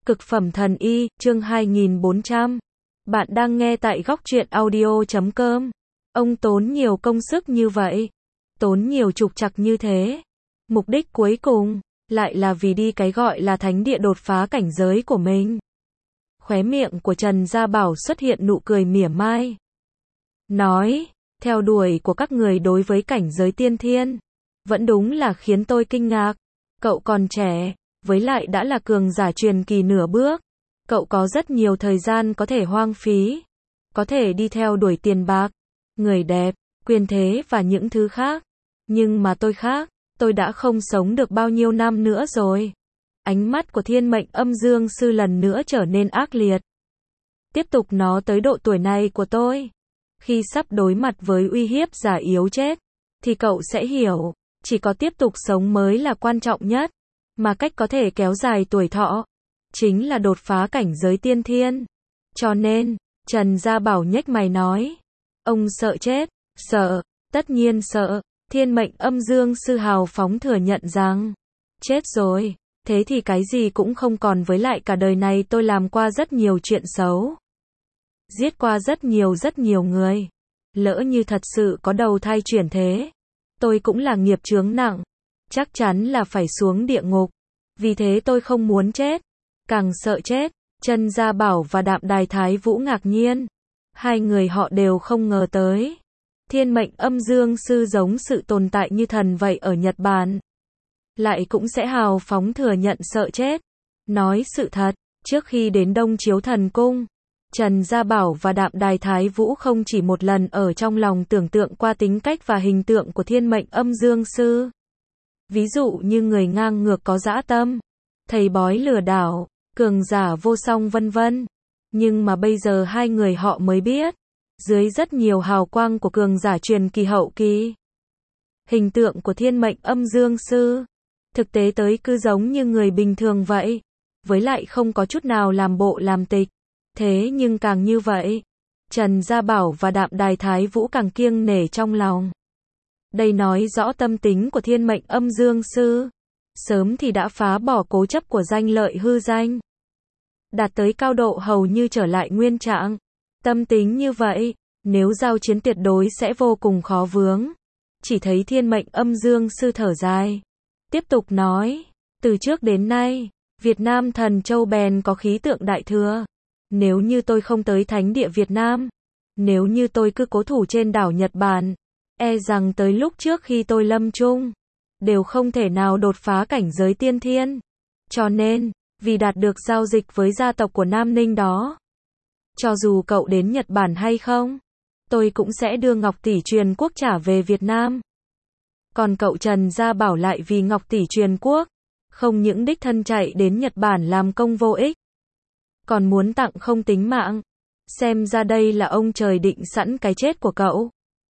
Cực phẩm thần y, chương 2400. Bạn đang nghe tại góc truyện audio.com. Ông tốn nhiều công sức như vậy, tốn nhiều trục trặc như thế. Mục đích cuối cùng, lại là vì đi cái gọi là thánh địa đột phá cảnh giới của mình. Khóe miệng của Trần Gia Bảo xuất hiện nụ cười mỉa mai. Nói, theo đuổi của các người đối với cảnh giới tiên thiên, vẫn đúng là khiến tôi kinh ngạc. Cậu còn trẻ, với lại đã là cường giả truyền kỳ nửa bước. Cậu có rất nhiều thời gian có thể hoang phí, có thể đi theo đuổi tiền bạc, người đẹp, quyền thế và những thứ khác. Nhưng mà tôi khác, tôi đã không sống được bao nhiêu năm nữa rồi. Ánh mắt của Thiên Mệnh Âm Dương Sư lần nữa trở nên ác liệt. Tiếp tục nó tới độ tuổi này của tôi, khi sắp đối mặt với uy hiếp giả yếu chết, thì cậu sẽ hiểu, chỉ có tiếp tục sống mới là quan trọng nhất. Mà cách có thể kéo dài tuổi thọ, chính là đột phá cảnh giới tiên thiên. Cho nên, Trần Gia Bảo nhếch mày nói, ông sợ chết, sợ, tất nhiên sợ. Thiên Mệnh Âm Dương Sư hào phóng thừa nhận rằng, chết rồi, thế thì cái gì cũng không còn, với lại cả đời này tôi làm qua rất nhiều chuyện xấu. Giết qua rất nhiều người. Lỡ như thật sự có đầu thai chuyển thế, tôi cũng là nghiệp chướng nặng, chắc chắn là phải xuống địa ngục. Vì thế tôi không muốn chết, càng sợ chết. Trần Gia Bảo và Đạm Đài Thái Vũ ngạc nhiên. Hai người họ đều không ngờ tới, Thiên Mệnh Âm Dương Sư giống sự tồn tại như thần vậy ở Nhật Bản, lại cũng sẽ hào phóng thừa nhận sợ chết. Nói sự thật, trước khi đến Đông Chiếu Thần Cung, Trần Gia Bảo và Đạm Đài Thái Vũ không chỉ một lần ở trong lòng tưởng tượng qua tính cách và hình tượng của Thiên Mệnh Âm Dương Sư. Ví dụ như người ngang ngược có dã tâm, thầy bói lừa đảo, cường giả vô song vân vân. Nhưng mà bây giờ hai người họ mới biết, dưới rất nhiều hào quang của cường giả truyền kỳ hậu kỳ, hình tượng của Thiên Mệnh Âm Dương Sư, thực tế tới cứ giống như người bình thường vậy, với lại không có chút nào làm bộ làm tịch. Thế nhưng càng như vậy, Trần Gia Bảo và Đạm Đài Thái Vũ càng kiêng nể trong lòng. Đây nói rõ tâm tính của Thiên Mệnh Âm Dương Sư, sớm thì đã phá bỏ cố chấp của danh lợi hư danh, đạt tới cao độ hầu như trở lại nguyên trạng. Tâm tính như vậy, nếu giao chiến tuyệt đối sẽ vô cùng khó vướng. Chỉ thấy Thiên Mệnh Âm Dương Sư thở dài, tiếp tục nói, từ trước đến nay, Việt Nam Thần Châu bèn có khí tượng đại thừa. Nếu như tôi không tới thánh địa Việt Nam, nếu như tôi cứ cố thủ trên đảo Nhật Bản, e rằng tới lúc trước khi tôi lâm chung, đều không thể nào đột phá cảnh giới tiên thiên. Cho nên, vì đạt được giao dịch với gia tộc của Nam Ninh đó, cho dù cậu đến Nhật Bản hay không, tôi cũng sẽ đưa Ngọc Tỷ Truyền Quốc trả về Việt Nam. Còn cậu Trần Gia Bảo lại vì Ngọc Tỷ Truyền Quốc, không những đích thân chạy đến Nhật Bản làm công vô ích, còn muốn tặng không tính mạng. Xem ra đây là ông trời định sẵn cái chết của cậu.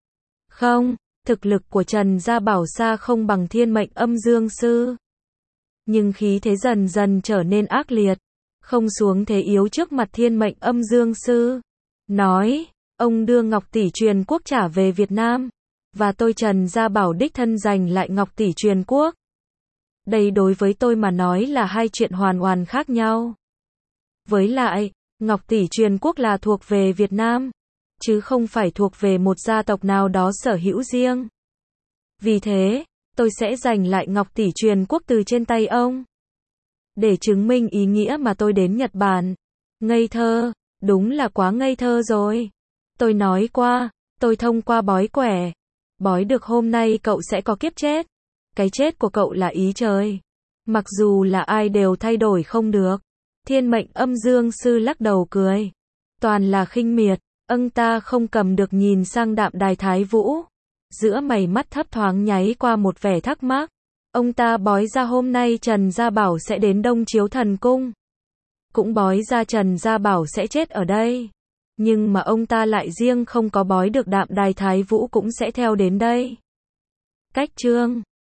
Không, thực lực của Trần Gia Bảo xa không bằng Thiên Mệnh Âm Dương Sư, nhưng khí thế dần dần trở nên ác liệt, không xuống thế yếu trước mặt Thiên Mệnh Âm Dương Sư. Nói, ông đưa Ngọc Tỷ Truyền Quốc trả về Việt Nam, và tôi Trần Gia Bảo đích thân giành lại Ngọc Tỷ Truyền Quốc. Đây đối với tôi mà nói là hai chuyện hoàn toàn khác nhau. Với lại, Ngọc Tỷ Truyền Quốc là thuộc về Việt Nam, chứ không phải thuộc về một gia tộc nào đó sở hữu riêng. Vì thế, tôi sẽ giành lại Ngọc Tỷ Truyền Quốc từ trên tay ông, để chứng minh ý nghĩa mà tôi đến Nhật Bản. Ngây thơ, đúng là quá ngây thơ rồi. Tôi nói qua, tôi thông qua bói quẻ, bói được hôm nay cậu sẽ có kiếp chết. Cái chết của cậu là ý trời, mặc dù là ai đều thay đổi không được. Thiên Mệnh Âm Dương Sư lắc đầu cười, toàn là khinh miệt. Ông ta không cầm được nhìn sang Đạm Đài Thái Vũ, giữa mày mắt thấp thoáng nháy qua một vẻ thắc mắc. Ông ta bói ra hôm nay Trần Gia Bảo sẽ đến Đông Chiếu Thần Cung, cũng bói ra Trần Gia Bảo sẽ chết ở đây. Nhưng mà ông ta lại riêng không có bói được Đạm Đài Thái Vũ cũng sẽ theo đến đây. Cách chương